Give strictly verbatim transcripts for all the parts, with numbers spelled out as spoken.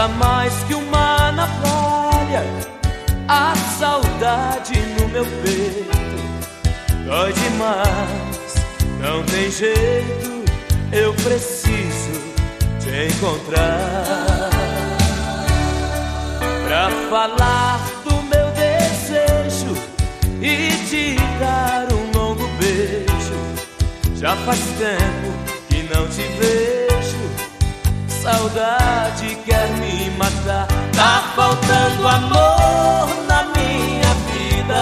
Tá mais que uma navalha, a saudade no meu peito. Dói demais, não tem jeito, eu preciso te encontrar pra falar do meu desejo e te dar um longo beijo. Já faz tempo que não te vejo, saudade quer me matar. Tá faltando amor na minha vida,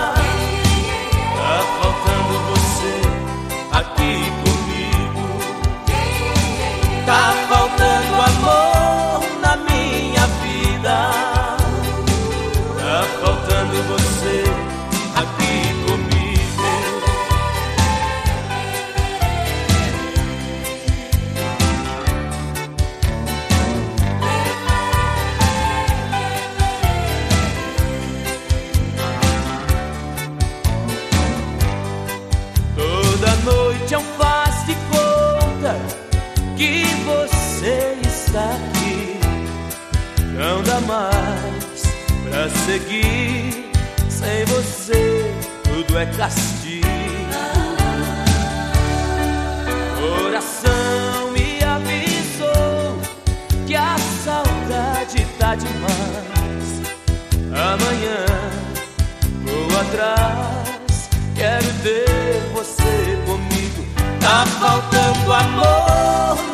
tá faltando você aqui comigo. Tá faltando amor na minha vida, tá faltando você aqui comigo. Toda noite é um faz de conta que você está aqui. Não dá mais pra seguir, sem você tudo é castigo. Coração me avisou que a saudade tá demais. Amanhã vou atrás, quero ter você comigo. Tá faltando amor